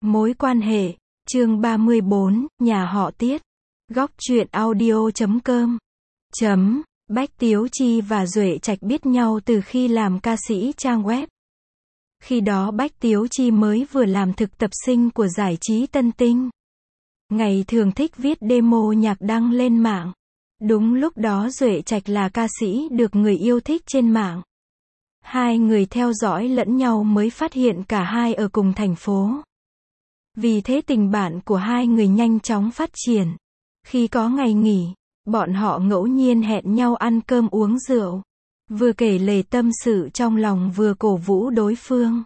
Mối quan hệ, chương 34, nhà họ Tiết. Góc truyện audio.com. Bách Tiếu Chi và Duệ Trạch biết nhau từ khi làm ca sĩ trang web. Khi đó Bách Tiếu Chi mới vừa làm thực tập sinh của giải trí Tân Tinh. Ngày thường thích viết demo nhạc đăng lên mạng. Đúng lúc đó Duệ Trạch là ca sĩ được người yêu thích trên mạng. Hai người theo dõi lẫn nhau mới phát hiện cả hai ở cùng thành phố. Vì thế tình bạn của hai người nhanh chóng phát triển. Khi có ngày nghỉ, bọn họ ngẫu nhiên hẹn nhau ăn cơm uống rượu. Vừa kể lể tâm sự trong lòng vừa cổ vũ đối phương.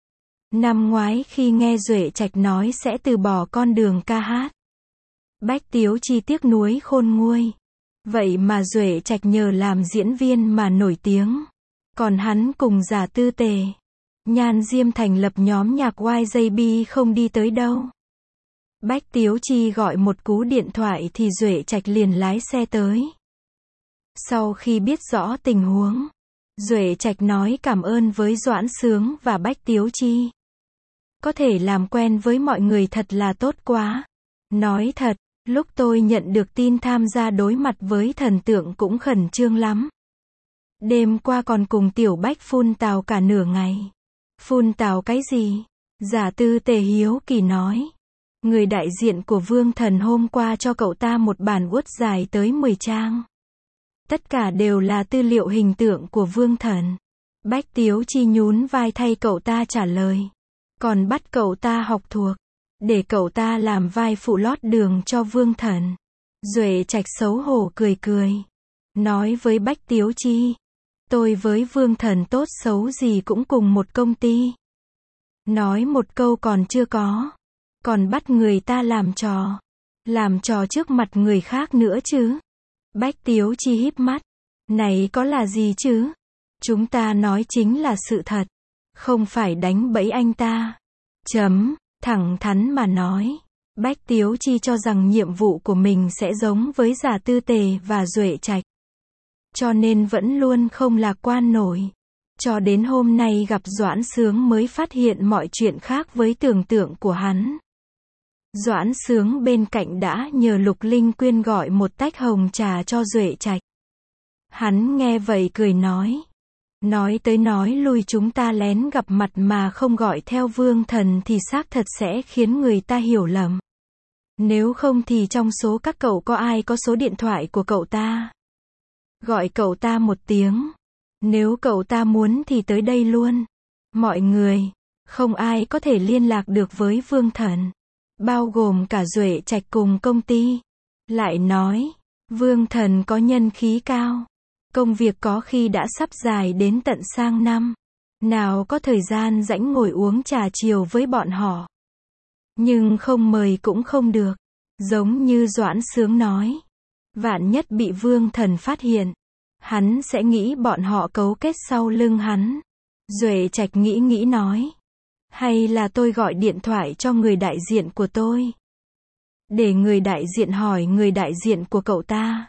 Năm ngoái khi nghe Duệ Trạch nói sẽ từ bỏ con đường ca hát, Bách Tiếu Chi tiếc nuối khôn nguôi. Vậy mà Duệ Trạch nhờ làm diễn viên mà nổi tiếng. Còn hắn cùng Giả Tư Tề, Nhan Diêm thành lập nhóm nhạc YJB không đi tới đâu. Bách Tiếu Chi gọi một cú điện thoại thì Duệ Trạch liền lái xe tới. Sau khi biết rõ tình huống, Duệ Trạch nói cảm ơn với Doãn Sướng và Bách Tiếu Chi. Có thể làm quen với mọi người thật là tốt quá. Nói thật, lúc tôi nhận được tin tham gia đối mặt với thần tượng cũng khẩn trương lắm. Đêm qua còn cùng Tiểu Bách phun tào cả nửa ngày. Phun tào cái gì? Giả Tư Tề hiếu kỳ nói. Người đại diện của Vương Thần hôm qua cho cậu ta một bản Word dài tới 10 trang. Tất cả đều là tư liệu hình tượng của Vương Thần. Bách Tiếu Chi nhún vai thay cậu ta trả lời. Còn bắt cậu ta học thuộc, để cậu ta làm vai phụ lót đường cho Vương Thần. Duệ Trạch xấu hổ cười cười. Nói với Bách Tiếu Chi. Tôi với Vương Thần tốt xấu gì cũng cùng một công ty. Nói một câu còn chưa có. Còn bắt người ta làm trò. Làm trò trước mặt người khác nữa chứ. Bách Tiếu Chi híp mắt. Này có là gì chứ? Chúng ta nói chính là sự thật. Không phải đánh bẫy anh ta. Thẳng thắn mà nói. Bách Tiếu Chi cho rằng nhiệm vụ của mình sẽ giống với Giả Tư Tề và Duệ Trạch. Cho nên vẫn luôn không lạc quan nổi. Cho đến hôm nay gặp Doãn Sướng mới phát hiện mọi chuyện khác với tưởng tượng của hắn. Doãn Sướng bên cạnh đã nhờ Lục Linh Quyên gọi một tách hồng trà cho Duệ Trạch. Hắn nghe vậy cười nói. Nói tới nói lui chúng ta lén gặp mặt mà không gọi theo Vương Thần thì xác thật sẽ khiến người ta hiểu lầm. Nếu không thì trong số các cậu có ai có số điện thoại của cậu ta? Gọi cậu ta một tiếng. Nếu cậu ta muốn thì tới đây luôn. Mọi người, không ai có thể liên lạc được với Vương Thần. Bao gồm cả Duệ Trạch cùng công ty. Lại nói, Vương Thần có nhân khí cao. Công việc có khi đã sắp dài đến tận sang năm. Nào có thời gian rảnh ngồi uống trà chiều với bọn họ. Nhưng không mời cũng không được. Giống như Doãn Sướng nói. Vạn nhất bị Vương Thần phát hiện. Hắn sẽ nghĩ bọn họ cấu kết sau lưng hắn. Duệ Trạch nghĩ nói. Hay là tôi gọi điện thoại cho người đại diện của tôi. Để người đại diện hỏi người đại diện của cậu ta.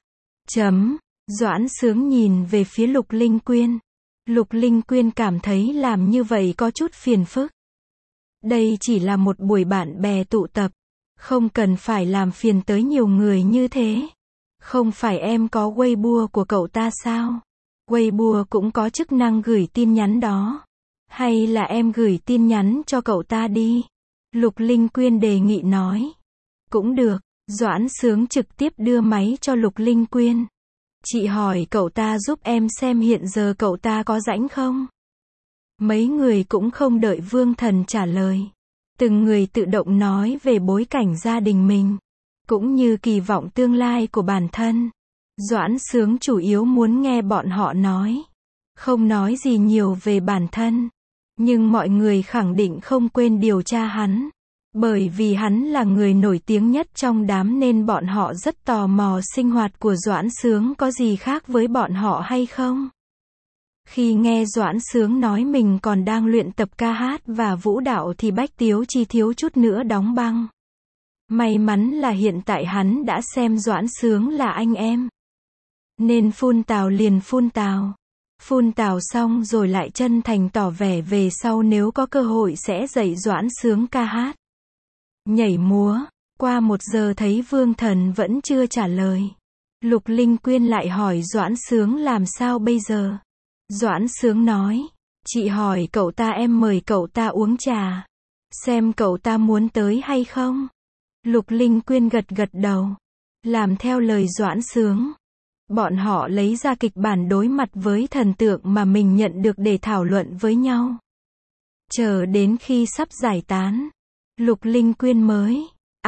Doãn Sướng nhìn về phía Lục Linh Quyên. Lục Linh Quyên cảm thấy làm như vậy có chút phiền phức. Đây chỉ là một buổi bạn bè tụ tập. Không cần phải làm phiền tới nhiều người như thế. Không phải em có Weibo của cậu ta sao? Weibo cũng có chức năng gửi tin nhắn đó. Hay là em gửi tin nhắn cho cậu ta đi? Lục Linh Quyên đề nghị nói. Cũng được. Doãn Sướng trực tiếp đưa máy cho Lục Linh Quyên. Chị hỏi cậu ta giúp em xem hiện giờ cậu ta có rảnh không? Mấy người cũng không đợi Vương Thần trả lời. Từng người tự động nói về bối cảnh gia đình mình. Cũng như kỳ vọng tương lai của bản thân. Doãn Sướng chủ yếu muốn nghe bọn họ nói. Không nói gì nhiều về bản thân. Nhưng mọi người khẳng định không quên điều tra hắn. Bởi vì hắn là người nổi tiếng nhất trong đám nên bọn họ rất tò mò sinh hoạt của Doãn Sướng có gì khác với bọn họ hay không. Khi nghe Doãn Sướng nói mình còn đang luyện tập ca hát và vũ đạo thì Bách Tiếu Chi thiếu chút nữa đóng băng. May mắn là hiện tại hắn đã xem Doãn Sướng là anh em. Nên phun tào liền phun tào. Phun tào xong rồi lại chân thành tỏ vẻ về sau nếu có cơ hội sẽ dạy Doãn Sướng ca hát. nhảy múa. Qua 1 giờ thấy Vương Thần vẫn chưa trả lời. Lục Linh Quyên lại hỏi Doãn Sướng làm sao bây giờ. Doãn Sướng nói, chị hỏi cậu ta em mời cậu ta uống trà. Xem cậu ta muốn tới hay không. Lục Linh Quyên gật gật đầu. Làm theo lời Doãn Sướng. Bọn họ lấy ra kịch bản đối mặt với thần tượng mà mình nhận được để thảo luận với nhau. Chờ đến khi sắp giải tán, Lục Linh Quyên mới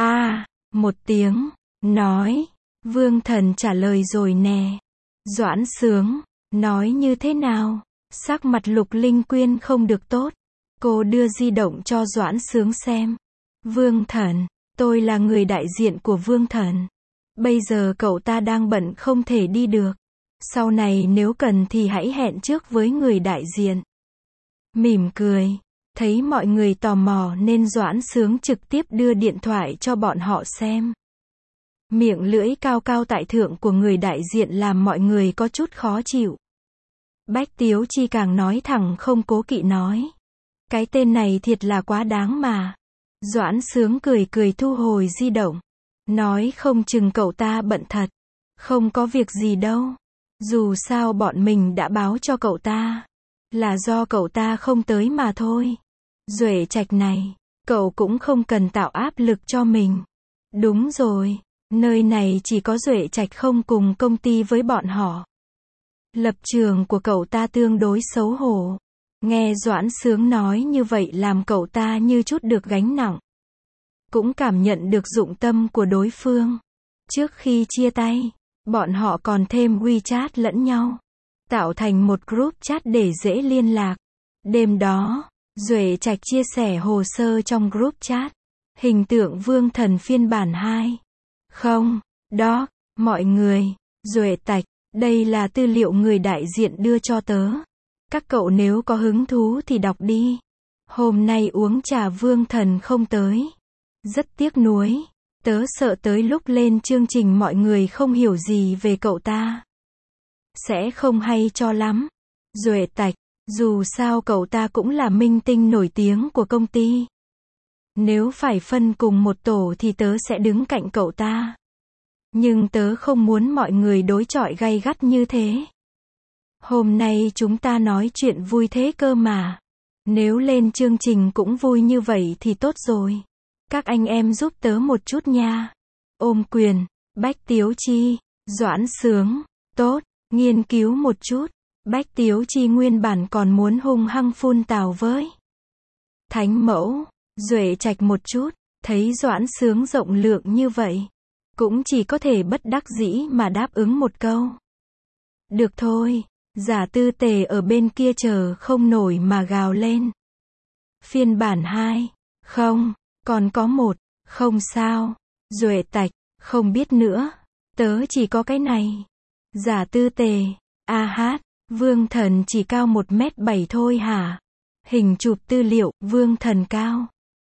một tiếng, nói, Vương Thần trả lời rồi nè. Doãn Sướng, nói như thế nào? Sắc mặt Lục Linh Quyên không được tốt. Cô đưa di động cho Doãn Sướng xem. Vương Thần, tôi là người đại diện của Vương Thần. Bây giờ cậu ta đang bận không thể đi được. Sau này nếu cần thì hãy hẹn trước với người đại diện. Mỉm cười. Thấy mọi người tò mò nên Doãn Sướng trực tiếp đưa điện thoại cho bọn họ xem. Miệng lưỡi cao cao tại thượng của người đại diện làm mọi người có chút khó chịu. Bách Tiếu Chi càng nói thẳng không cố kỵ nói. Cái tên này thiệt là quá đáng mà. Doãn Sướng cười cười thu hồi di động. Nói không chừng cậu ta bận thật. Không có việc gì đâu. Dù sao bọn mình đã báo cho cậu ta. Là do cậu ta không tới mà thôi. Duệ Trạch này, cậu cũng không cần tạo áp lực cho mình. Đúng rồi, nơi này chỉ có Duệ Trạch không cùng công ty với bọn họ. Lập trường của cậu ta tương đối xấu hổ. Nghe Doãn Sướng nói như vậy làm cậu ta như chút được gánh nặng. Cũng cảm nhận được dụng tâm của đối phương. Trước khi chia tay, bọn họ còn thêm WeChat lẫn nhau. Tạo thành một group chat để dễ liên lạc. Đêm đó, Duệ Trạch chia sẻ hồ sơ trong group chat. Hình tượng Vương Thần phiên bản 2. Không, đó, mọi người, Duệ Trạch, đây là tư liệu người đại diện đưa cho tớ. Các cậu nếu có hứng thú thì đọc đi. Hôm nay uống trà Vương Thần không tới. Rất tiếc nuối. Tớ sợ tới lúc lên chương trình mọi người không hiểu gì về cậu ta. Sẽ không hay cho lắm. Duệ Trạch, dù sao cậu ta cũng là minh tinh nổi tiếng của công ty. Nếu phải phân cùng một tổ thì tớ sẽ đứng cạnh cậu ta. Nhưng tớ không muốn mọi người đối chọi gay gắt như thế. Hôm nay chúng ta nói chuyện vui thế cơ mà. Nếu lên chương trình cũng vui như vậy thì tốt rồi. Các anh em giúp tớ một chút nha. Ôm quyền, Bách Tiếu Chi, Doãn Sướng, tốt, nghiên cứu một chút. Bách Tiếu Chi nguyên bản còn muốn hung hăng phun tào với Thánh Mẫu, Duệ Trạch một chút, thấy Doãn Sướng rộng lượng như vậy. Cũng chỉ có thể bất đắc dĩ mà đáp ứng một câu. Được thôi, Giả Tư Tề ở bên kia chờ không nổi mà gào lên. Phiên bản 2, không, còn có 1, không sao. Duệ Trạch, không biết nữa, tớ chỉ có cái này. Giả Tư Tề, Vương Thần chỉ cao 1m7 thôi hả? Hình chụp tư liệu, Vương Thần cao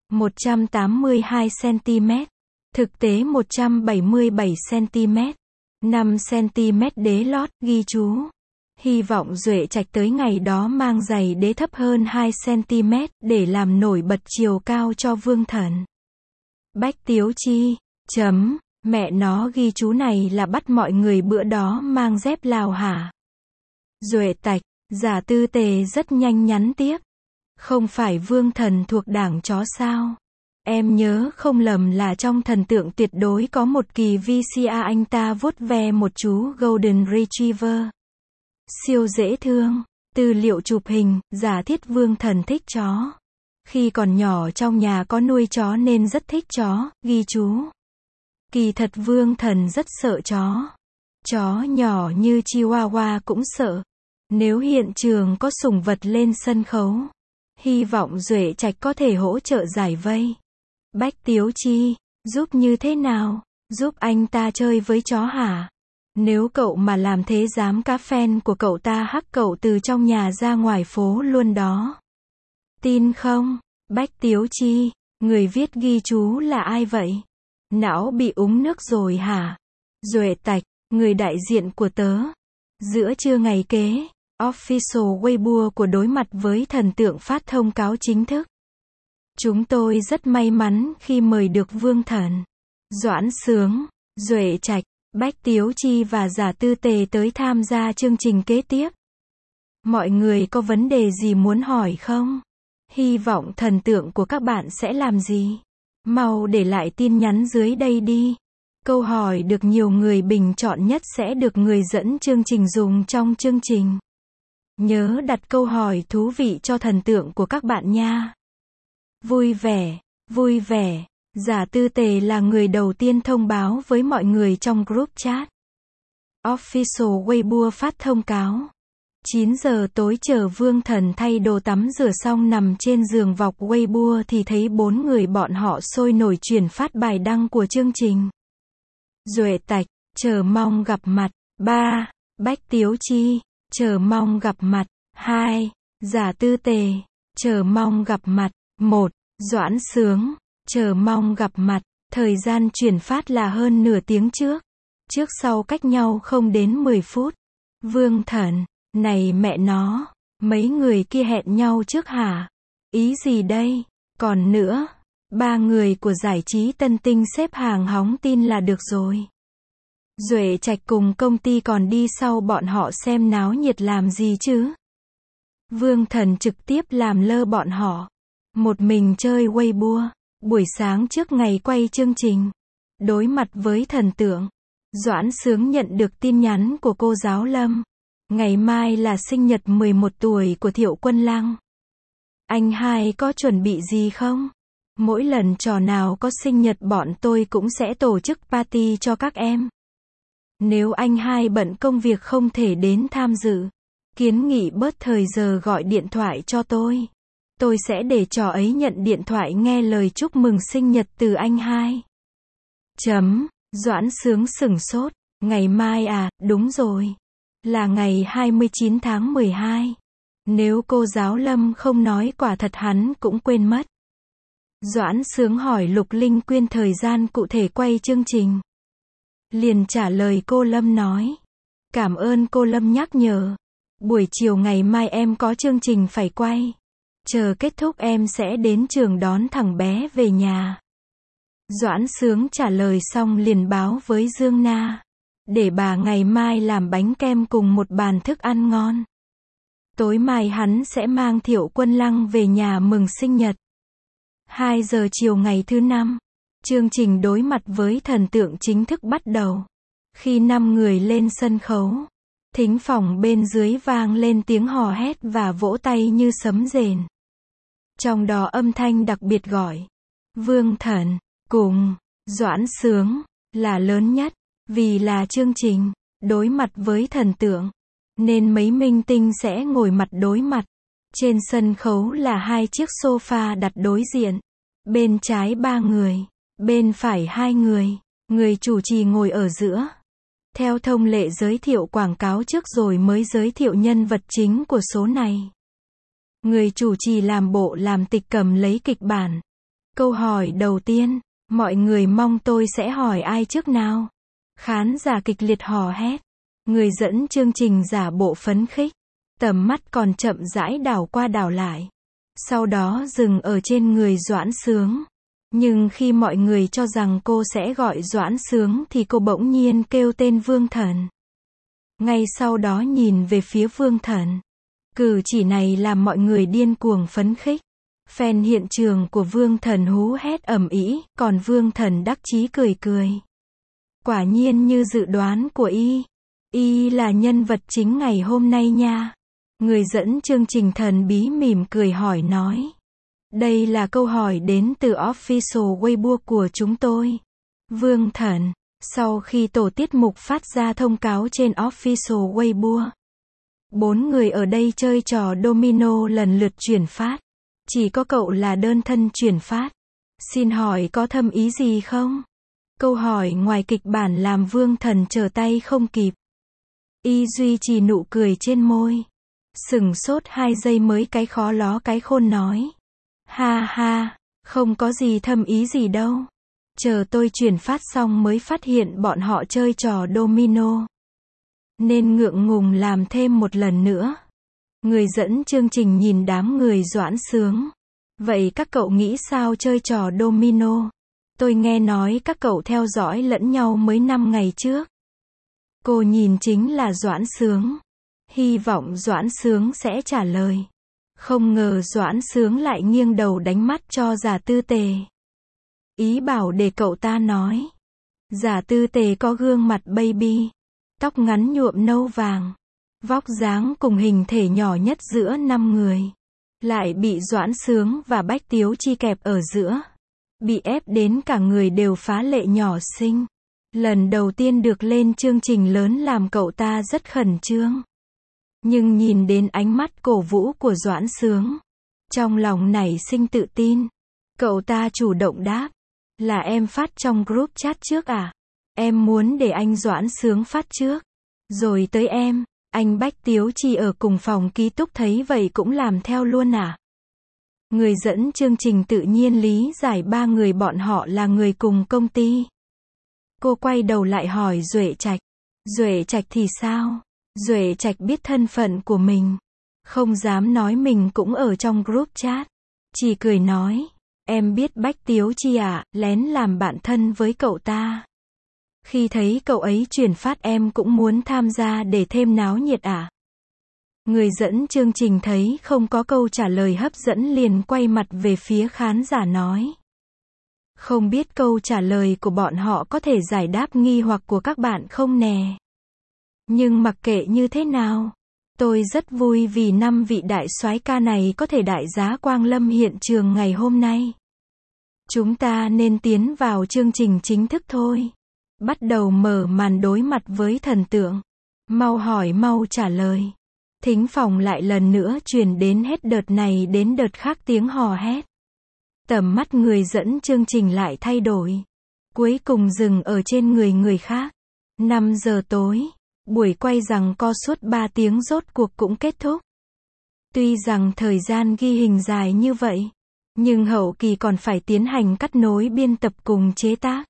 182cm, thực tế 177cm, 5cm đế lót, ghi chú. Hy vọng Duệ Trạch tới ngày đó mang giày đế thấp hơn 2cm, để làm nổi bật chiều cao cho Vương Thần. Bách Tiếu Chi, mẹ nó ghi chú này là bắt mọi người bữa đó mang dép Lào hả? Duệ Trạch, Giả Tư Tề rất nhanh nhắn tiếp. Không phải Vương Thần thuộc đảng chó sao? Em nhớ không lầm là trong Thần Tượng Tuyệt Đối có một kỳ VCR anh ta vuốt ve một chú Golden Retriever. Siêu dễ thương. Tư liệu chụp hình, giả thiết Vương Thần thích chó. Khi còn nhỏ trong nhà có nuôi chó nên rất thích chó, ghi chú. Kỳ thật Vương Thần rất sợ chó. Chó nhỏ như Chihuahua cũng sợ. Nếu hiện trường có sủng vật lên sân khấu, hy vọng Duệ Trạch có thể hỗ trợ giải vây. Bách Tiếu Chi, giúp như thế nào? Giúp anh ta chơi với chó hả? Nếu cậu mà làm thế dám cá fan của cậu ta hắc cậu từ trong nhà ra ngoài phố luôn đó. Tin không? Bách Tiếu Chi, người viết ghi chú là ai vậy? Não bị uống nước rồi hả? Duệ Trạch, người đại diện của tớ. Giữa trưa ngày kế, official Weibo của đối mặt với thần tượng phát thông cáo chính thức. Chúng tôi rất may mắn khi mời được Vương Thần, Doãn Sướng, Duệ Trạch, Bách Tiếu Chi và Giả Tư Tề tới tham gia chương trình kế tiếp. Mọi người có vấn đề gì muốn hỏi không? Hy vọng thần tượng của các bạn sẽ làm gì? Mau để lại tin nhắn dưới đây đi. Câu hỏi được nhiều người bình chọn nhất sẽ được người dẫn chương trình dùng trong chương trình. Nhớ đặt câu hỏi thú vị cho thần tượng của các bạn nha. Vui vẻ, vui vẻ. Giả Tư Tề là người đầu tiên thông báo với mọi người trong group chat. Official Weibo phát thông cáo. 9 giờ tối chờ Vương Thần thay đồ tắm rửa xong nằm trên giường vọc Weibo thì thấy 4 người bọn họ sôi nổi chuyển phát bài đăng của chương trình. Duệ Tạch, chờ mong gặp mặt. 3. Bách Tiếu Chi, chờ mong gặp mặt. 2. Giả Tư Tề, chờ mong gặp mặt. 1. Doãn Sướng, chờ mong gặp mặt. Thời gian chuyển phát là hơn nửa tiếng trước. Trước sau cách nhau không đến 10 phút. Vương Thần, này mẹ nó, mấy người kia hẹn nhau trước hả? Ý gì đây? Còn nữa, 3 người của giải trí Tân Tinh xếp hàng hóng tin là được rồi. Duệ Trạch cùng công ty còn đi sau bọn họ xem náo nhiệt làm gì chứ? Vương Thần trực tiếp làm lơ bọn họ. Một mình chơi Weibo. Buổi sáng trước ngày quay chương trình, đối mặt với thần tượng, Doãn Sướng nhận được tin nhắn của cô giáo Lâm. Ngày mai là sinh nhật 11 tuổi của Thiệu Quân Lăng. Anh hai có chuẩn bị gì không? Mỗi lần trò nào có sinh nhật bọn tôi cũng sẽ tổ chức party cho các em. Nếu anh hai bận công việc không thể đến tham dự, kiến nghị bớt thời giờ gọi điện thoại cho tôi. Tôi sẽ để trò ấy nhận điện thoại nghe lời chúc mừng sinh nhật từ anh hai. Doãn Sướng sửng sốt. Ngày mai à, đúng rồi. Là ngày 29 tháng 12. Nếu cô giáo Lâm không nói quả thật hắn cũng quên mất. Doãn Sướng hỏi Lục Linh Quyên thời gian cụ thể quay chương trình. Liền trả lời cô Lâm nói. Cảm ơn cô Lâm nhắc nhở. Buổi chiều ngày mai em có chương trình phải quay. Chờ kết thúc em sẽ đến trường đón thằng bé về nhà. Doãn Sướng trả lời xong liền báo với Dương Na. Để bà ngày mai làm bánh kem cùng một bàn thức ăn ngon. Tối mai hắn sẽ mang Thiệu Quân Lăng về nhà mừng sinh nhật. 2 giờ chiều ngày thứ 5. Chương trình đối mặt với thần tượng chính thức bắt đầu. Khi 5 người lên sân khấu, thính phòng bên dưới vang lên tiếng hò hét và vỗ tay như sấm rền. Trong đó âm thanh đặc biệt gọi Vương Thần cùng Doãn Sướng là lớn nhất, vì là chương trình đối mặt với thần tượng, nên mấy minh tinh sẽ ngồi mặt đối mặt. Trên sân khấu là 2 chiếc sofa đặt đối diện, bên trái 3 người, bên phải 2 người, người chủ trì ngồi ở giữa. Theo thông lệ giới thiệu quảng cáo trước rồi mới giới thiệu nhân vật chính của số này. Người chủ trì làm bộ làm tịch cầm lấy kịch bản. Câu hỏi đầu tiên, mọi người mong tôi sẽ hỏi ai trước nào? Khán giả kịch liệt hò hét. Người dẫn chương trình giả bộ phấn khích. Tầm mắt còn chậm rãi đảo qua đảo lại. Sau đó dừng ở trên người Doãn Sướng. Nhưng khi mọi người cho rằng cô sẽ gọi Doãn Sướng thì cô bỗng nhiên kêu tên Vương Thần. Ngay sau đó nhìn về phía Vương Thần. Cử chỉ này làm mọi người điên cuồng phấn khích. Fan hiện trường của Vương Thần hú hét ầm ĩ, còn Vương Thần đắc chí cười cười. Quả nhiên như dự đoán của y là nhân vật chính ngày hôm nay nha. Người dẫn chương trình thần bí mỉm cười hỏi nói. Đây là câu hỏi đến từ official Weibo của chúng tôi. Vương Thần, sau khi tổ tiết mục phát ra thông cáo trên official Weibo, 4 người ở đây chơi trò domino lần lượt chuyển phát. Chỉ có cậu là đơn thân chuyển phát. Xin hỏi có thâm ý gì không? Câu hỏi ngoài kịch bản làm Vương Thần trở tay không kịp. Y duy trì nụ cười trên môi. Sửng sốt 2 giây mới cái khó ló cái khôn nói. Ha ha, không có gì thâm ý gì đâu. Chờ tôi chuyển phát xong mới phát hiện bọn họ chơi trò domino. Nên ngượng ngùng làm thêm một lần nữa. Người dẫn chương trình nhìn đám người Doãn Sướng, Vậy các cậu nghĩ sao chơi trò domino? Tôi nghe nói các cậu theo dõi lẫn nhau mới 5 ngày trước. Cô nhìn chính là Doãn Sướng. Hy vọng Doãn Sướng sẽ trả lời. Không ngờ Doãn Sướng lại nghiêng đầu đánh mắt cho Giả Tư Tề. Ý bảo để cậu ta nói. Giả Tư Tề có gương mặt baby, tóc ngắn nhuộm nâu vàng, vóc dáng cùng hình thể nhỏ nhất giữa 5 người. Lại bị Doãn Sướng và Bách Tiếu Chi kẹp ở giữa. Bị ép đến cả người đều phá lệ nhỏ xinh. Lần đầu tiên được lên chương trình lớn làm cậu ta rất khẩn trương. Nhưng nhìn đến ánh mắt cổ vũ của Doãn Sướng, trong lòng nảy sinh tự tin. Cậu ta chủ động đáp. Là em phát trong group chat trước à? Em muốn để anh Doãn Sướng phát trước. Rồi tới em. Anh Bách Tiếu Chi ở cùng phòng ký túc thấy vậy cũng làm theo luôn à? Người dẫn chương trình tự nhiên lý giải 3 người bọn họ là người cùng công ty. Cô quay đầu lại hỏi Duệ Trạch. Duệ Trạch thì sao? Duệ Trạch biết thân phận của mình. Không dám nói mình cũng ở trong group chat. Chỉ cười nói. Em biết Bách Tiếu Chi à, lén làm bạn thân với cậu ta. Khi thấy cậu ấy chuyển phát em cũng muốn tham gia để thêm náo nhiệt à? Người dẫn chương trình thấy không có câu trả lời hấp dẫn liền quay mặt về phía khán giả nói. Không biết câu trả lời của bọn họ có thể giải đáp nghi hoặc của các bạn không nè. Nhưng mặc kệ như thế nào, tôi rất vui vì 5 vị đại soái ca này có thể đại giá quang lâm hiện trường ngày hôm nay. Chúng ta nên tiến vào chương trình chính thức thôi. Bắt đầu mở màn đối mặt với thần tượng. Mau hỏi mau trả lời. Thính phòng lại lần nữa truyền đến hết đợt này đến đợt khác tiếng hò hét. Tầm mắt người dẫn chương trình lại thay đổi. Cuối cùng dừng ở trên người khác. 5 giờ tối, buổi quay giằng co suốt 3 tiếng rốt cuộc cũng kết thúc. Tuy rằng thời gian ghi hình dài như vậy, nhưng hậu kỳ còn phải tiến hành cắt nối biên tập cùng chế tác.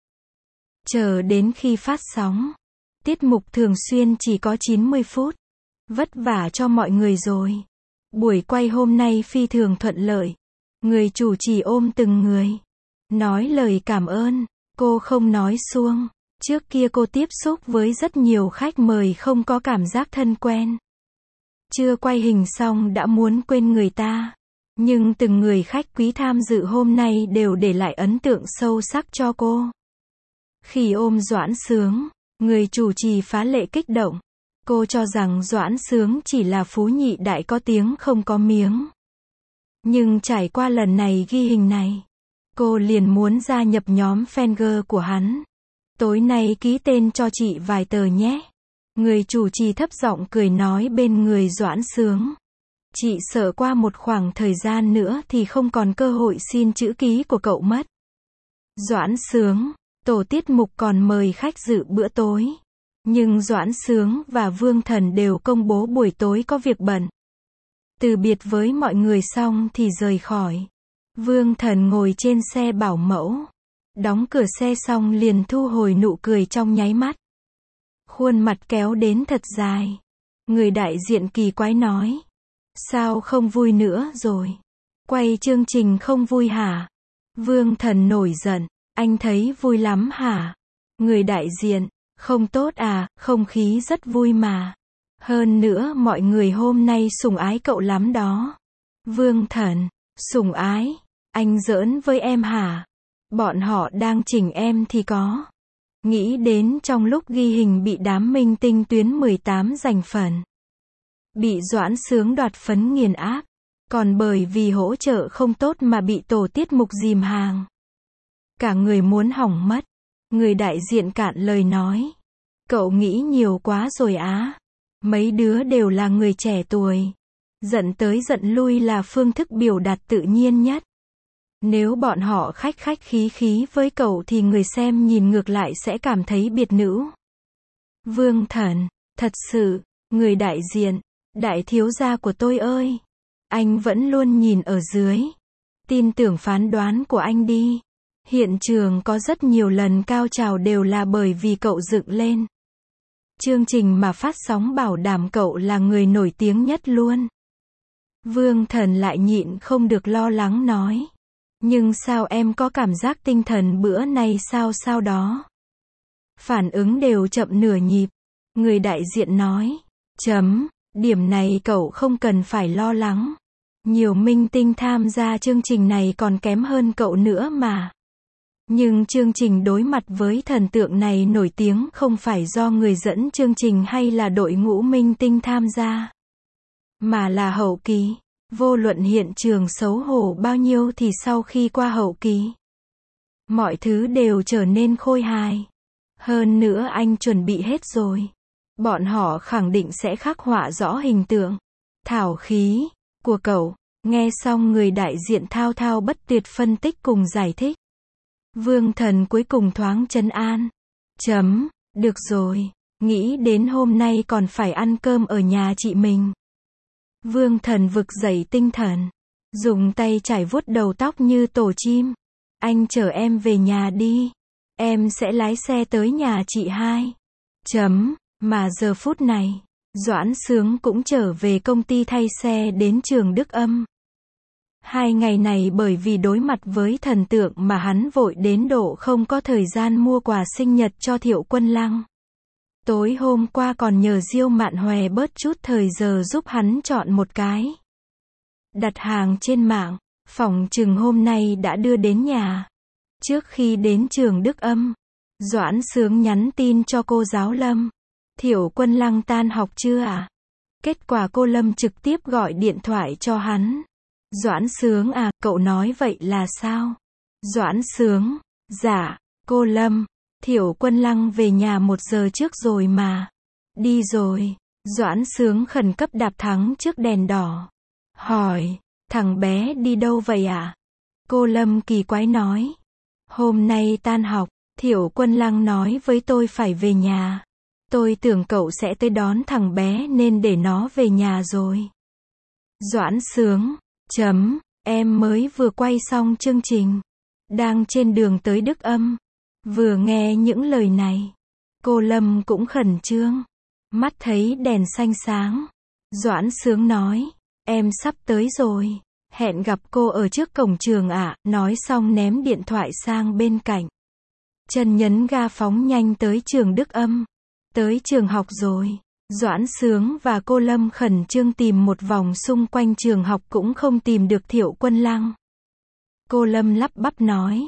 Chờ đến khi phát sóng, tiết mục thường xuyên chỉ có 90 phút. Vất vả cho mọi người rồi. Buổi quay hôm nay phi thường thuận lợi. Người chủ trì ôm từng người. Nói lời cảm ơn. Cô không nói suông. Trước kia cô tiếp xúc với rất nhiều khách mời không có cảm giác thân quen. Chưa quay hình xong đã muốn quên người ta. Nhưng từng người khách quý tham dự hôm nay đều để lại ấn tượng sâu sắc cho cô. Khi ôm Doãn Sướng, người chủ trì phá lệ kích động. Cô cho rằng Doãn Sướng chỉ là phú nhị đại có tiếng không có miếng. Nhưng trải qua lần này ghi hình này, cô liền muốn gia nhập nhóm fan của hắn. Tối nay ký tên cho chị vài tờ nhé. Người chủ trì thấp giọng cười nói bên người Doãn Sướng. Chị sợ qua một khoảng thời gian nữa thì không còn cơ hội xin chữ ký của cậu mất. Doãn Sướng, tổ tiết mục còn mời khách dự bữa tối. Nhưng Doãn Sướng và Vương Thần đều công bố buổi tối có việc bận. Từ biệt với mọi người xong thì rời khỏi. Vương Thần ngồi trên xe bảo mẫu. Đóng cửa xe xong liền thu hồi nụ cười trong nháy mắt. Khuôn mặt kéo đến thật dài. Người đại diện kỳ quái nói. Sao không vui nữa rồi? Quay chương trình không vui hả? Vương Thần nổi giận. Anh thấy vui lắm hả? Người đại diện. Không tốt à, không khí rất vui mà. Hơn nữa mọi người hôm nay sủng ái cậu lắm đó. Vương Thần. Sủng ái? Anh giỡn với em hả? Bọn họ đang chỉnh em thì có. Nghĩ đến trong lúc ghi hình bị đám minh tinh tuyến 18 giành phần. Bị Doãn Sướng đoạt phấn nghiền áp. Còn bởi vì hỗ trợ không tốt mà bị tổ tiết mục dìm hàng. Cả người muốn hỏng mất. Người đại diện cạn lời nói. Cậu nghĩ nhiều quá rồi á. Mấy đứa đều là người trẻ tuổi. Giận tới giận lui là phương thức biểu đạt tự nhiên nhất. Nếu bọn họ khách khí với cậu thì người xem nhìn ngược lại sẽ cảm thấy biệt nữ. Vương Thần, thật sự, người đại diện, đại thiếu gia của tôi ơi. Anh vẫn luôn nhìn ở dưới. Tin tưởng phán đoán của anh đi. Hiện trường có rất nhiều lần cao trào đều là bởi vì cậu dựng lên. Chương trình mà phát sóng bảo đảm cậu là người nổi tiếng nhất luôn. Vương Thần lại nhịn không được lo lắng nói. Nhưng sao em có cảm giác tinh thần bữa nay sao đó? Phản ứng đều chậm nửa nhịp. Người đại diện nói. Điểm này cậu không cần phải lo lắng. Nhiều minh tinh tham gia chương trình này còn kém hơn cậu nữa mà. Nhưng chương trình đối mặt với thần tượng này nổi tiếng không phải do người dẫn chương trình hay là đội ngũ minh tinh tham gia, mà là hậu kỳ. Vô luận hiện trường xấu hổ bao nhiêu thì sau khi qua hậu kỳ, mọi thứ đều trở nên khôi hài. Hơn nữa anh chuẩn bị hết rồi. Bọn họ khẳng định sẽ khắc họa rõ hình tượng, thảo khí của cậu. Nghe xong người đại diện thao thao bất tuyệt phân tích cùng giải thích. Vương Thần cuối cùng thoáng trấn an. Được rồi, nghĩ đến hôm nay còn phải ăn cơm ở nhà chị mình. Vương Thần vực dậy tinh thần, dùng tay chải vuốt đầu tóc như tổ chim. Anh chở em về nhà đi. Em sẽ lái xe tới nhà chị hai. Mà giờ phút này, Doãn Sướng cũng trở về công ty thay xe đến trường Đức Âm. 2 ngày này bởi vì đối mặt với thần tượng mà hắn vội đến độ không có thời gian mua quà sinh nhật cho Thiệu Quân Lăng. Tối hôm qua còn nhờ Diêu Mạn Hòe bớt chút thời giờ giúp hắn chọn một cái đặt hàng trên mạng, phỏng chừng hôm nay đã đưa đến nhà. Trước khi đến trường Đức Âm, Doãn Sướng nhắn tin cho cô giáo Lâm. Thiệu Quân Lăng tan học chưa ạ? Kết quả cô Lâm trực tiếp gọi điện thoại cho hắn. Doãn Sướng à, cậu nói vậy là sao? Doãn Sướng, dạ, cô Lâm, Thiệu Quân Lăng về nhà 1 giờ trước rồi mà. Đi rồi. Doãn Sướng khẩn cấp đạp thắng trước đèn đỏ. Hỏi, thằng bé đi đâu vậy ạ? Cô Lâm kỳ quái nói. Hôm nay tan học, Thiệu Quân Lăng nói với tôi phải về nhà. Tôi tưởng cậu sẽ tới đón thằng bé nên để nó về nhà rồi. Doãn Sướng, em mới vừa quay xong chương trình. Đang trên đường tới Đức Âm. Vừa nghe những lời này, cô Lâm cũng khẩn trương. Mắt thấy đèn xanh sáng. Doãn Sướng nói, em sắp tới rồi. Hẹn gặp cô ở trước cổng trường ạ. Nói xong ném điện thoại sang bên cạnh. Chân nhấn ga phóng nhanh tới trường Đức Âm. Tới trường học rồi. Doãn Sướng và cô Lâm khẩn trương tìm một vòng xung quanh trường học cũng không tìm được Thiệu Quân Lăng. Cô Lâm lắp bắp nói.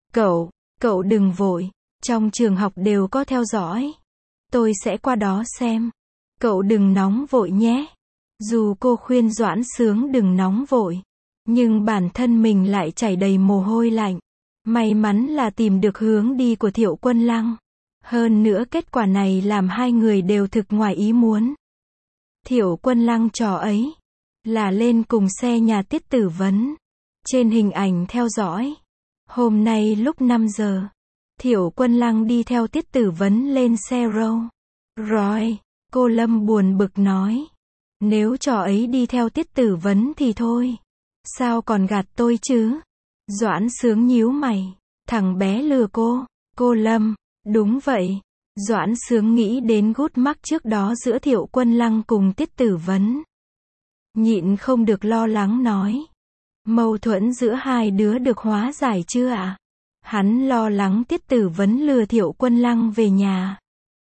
Cậu đừng vội. Trong trường học đều có theo dõi. Tôi sẽ qua đó xem. Cậu đừng nóng vội nhé. Dù cô khuyên Doãn Sướng đừng nóng vội, nhưng bản thân mình lại chảy đầy mồ hôi lạnh. May mắn là tìm được hướng đi của Thiệu Quân Lăng. Hơn nữa kết quả này làm hai người đều thực ngoài ý muốn. Thiệu Quân Lăng trò ấy là lên cùng xe nhà Tiết Tử Vấn. Trên hình ảnh theo dõi, hôm nay lúc 5 giờ, Thiệu Quân Lăng đi theo Tiết Tử Vấn lên xe Rolls Royce. Cô Lâm buồn bực nói, nếu trò ấy đi theo Tiết Tử Vấn thì thôi, sao còn gạt tôi chứ? Doãn Sướng nhíu mày, thằng bé lừa cô. Cô Lâm, đúng vậy. Doãn Sướng nghĩ đến gút mắc trước đó giữa Thiệu Quân Lăng cùng Tiết Tử Vấn. Nhịn không được lo lắng nói, mâu thuẫn giữa hai đứa được hóa giải chưa ạ? Hắn lo lắng Tiết Tử Vấn lừa Thiệu Quân Lăng về nhà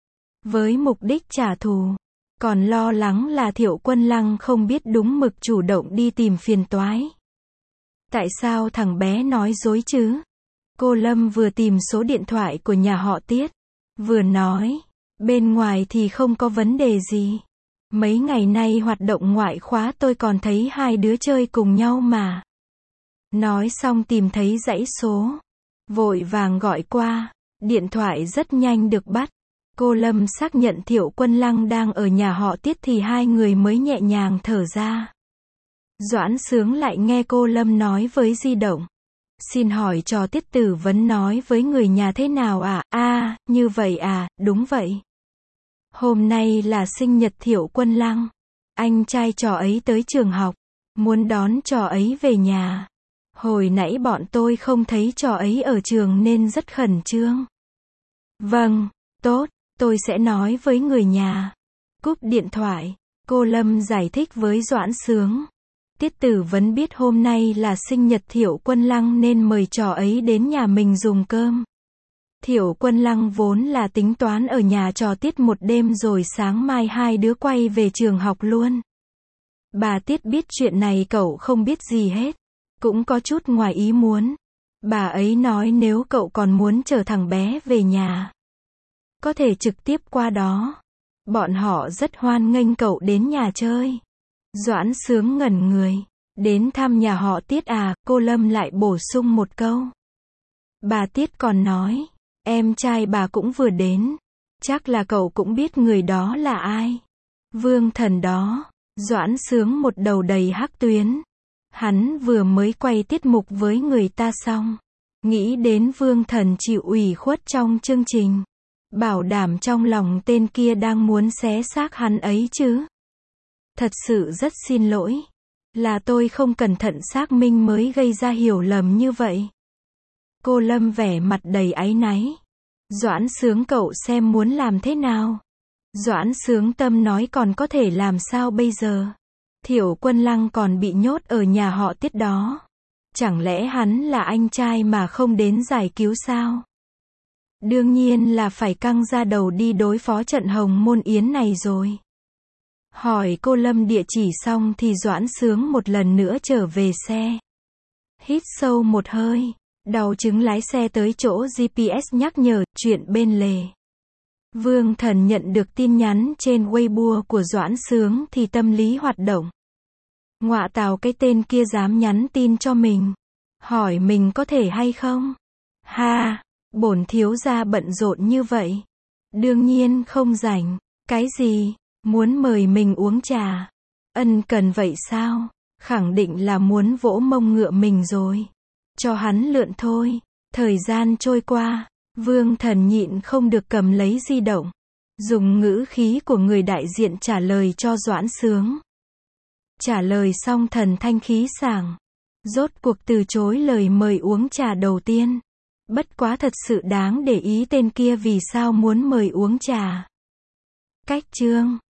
với mục đích trả thù, còn lo lắng là Thiệu Quân Lăng không biết đúng mực chủ động đi tìm phiền toái. Tại sao thằng bé nói dối chứ? Cô Lâm vừa tìm số điện thoại của nhà họ Tiết, vừa nói, bên ngoài thì không có vấn đề gì. Mấy ngày nay hoạt động ngoại khóa tôi còn thấy hai đứa chơi cùng nhau mà. Nói xong tìm thấy dãy số, vội vàng gọi qua, điện thoại rất nhanh được bắt. Cô Lâm xác nhận Thiệu Quân Lăng đang ở nhà họ Tiết thì hai người mới nhẹ nhàng thở ra. Doãn Sướng lại nghe cô Lâm nói với di động. Xin hỏi trò Tiết Tử Vấn nói với người nhà thế nào ạ? Như vậy à, đúng vậy. Hôm nay là sinh nhật Thiệu Quân Lăng. Anh trai trò ấy tới trường học, muốn đón trò ấy về nhà. Hồi nãy bọn tôi không thấy trò ấy ở trường nên rất khẩn trương. Vâng, tốt, tôi sẽ nói với người nhà. Cúp điện thoại, cô Lâm giải thích với Doãn Sướng. Tiết Tử Vấn biết hôm nay là sinh nhật Thiệu Quân Lăng nên mời trò ấy đến nhà mình dùng cơm. Thiệu Quân Lăng vốn là tính toán ở nhà trò Tiết một đêm rồi sáng mai hai đứa quay về trường học luôn. Bà Tiết biết chuyện này cậu không biết gì hết. Cũng có chút ngoài ý muốn. Bà ấy nói nếu cậu còn muốn chở thằng bé về nhà, có thể trực tiếp qua đó. Bọn họ rất hoan nghênh cậu đến nhà chơi. Doãn Sướng ngẩn người. Đến thăm nhà họ Tiết à, cô Lâm lại bổ sung một câu. Bà Tiết còn nói, em trai bà cũng vừa đến. Chắc là cậu cũng biết người đó là ai. Vương Thần đó. Doãn Sướng một đầu đầy hắc tuyến. Hắn vừa mới quay tiết mục với người ta xong. Nghĩ đến Vương Thần chịu ủy khuất trong chương trình. Bảo đảm trong lòng tên kia đang muốn xé xác hắn ấy chứ. Thật sự rất xin lỗi. Là tôi không cẩn thận xác minh mới gây ra hiểu lầm như vậy. Cô Lâm vẻ mặt đầy áy náy. Doãn Sướng cậu xem muốn làm thế nào? Doãn Sướng tâm nói còn có thể làm sao bây giờ? Thiệu Quân Lăng còn bị nhốt ở nhà họ Tiết đó. Chẳng lẽ hắn là anh trai mà không đến giải cứu sao? Đương nhiên là phải căng ra đầu đi đối phó trận Hồng Môn Yến này rồi. Hỏi cô Lâm địa chỉ xong thì Doãn Sướng một lần nữa trở về xe. Hít sâu một hơi. Đau chứng lái xe tới chỗ GPS nhắc nhở chuyện bên lề. Vương Thần nhận được tin nhắn trên Weibo của Doãn Sướng thì tâm lý hoạt động. Ngọa tào cái tên kia dám nhắn tin cho mình. Hỏi mình có thể hay không? Ha, bổn thiếu gia bận rộn như vậy. Đương nhiên không rảnh. Cái gì? Muốn mời mình uống trà? Ân cần vậy sao? Khẳng định là muốn vỗ mông ngựa mình rồi. Cho hắn lượn thôi. Thời gian trôi qua. Vương Thần nhịn không được cầm lấy di động. Dùng ngữ khí của người đại diện trả lời cho Doãn Sướng. Trả lời xong thần thanh khí sảng. Rốt cuộc từ chối lời mời uống trà đầu tiên. Bất quá thật sự đáng để ý tên kia vì sao muốn mời uống trà. Cách chương